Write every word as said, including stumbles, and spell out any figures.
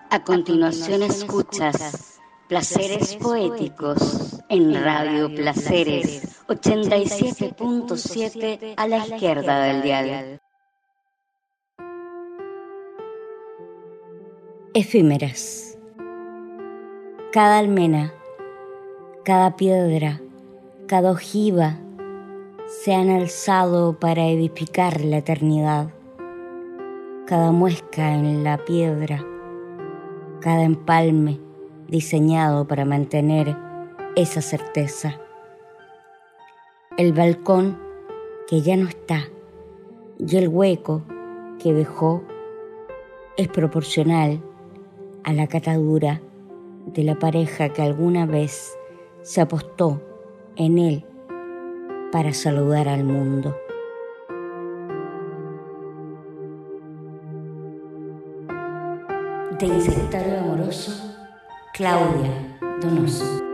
A continuación escuchas Placeres Poéticos en Radio Placeres ochenta y siete punto siete a la izquierda del dial. Efímeras. Cada almena, cada piedra, cada ojiva se han alzado para edificar la eternidad. Cada muesca en la piedra, cada empalme diseñado para mantener esa certeza. El balcón que ya no está y el hueco que dejó es proporcional a la catadura de la pareja que alguna vez se apostó en él para saludar al mundo. De Insectario Amoroso, Claudia Donoso.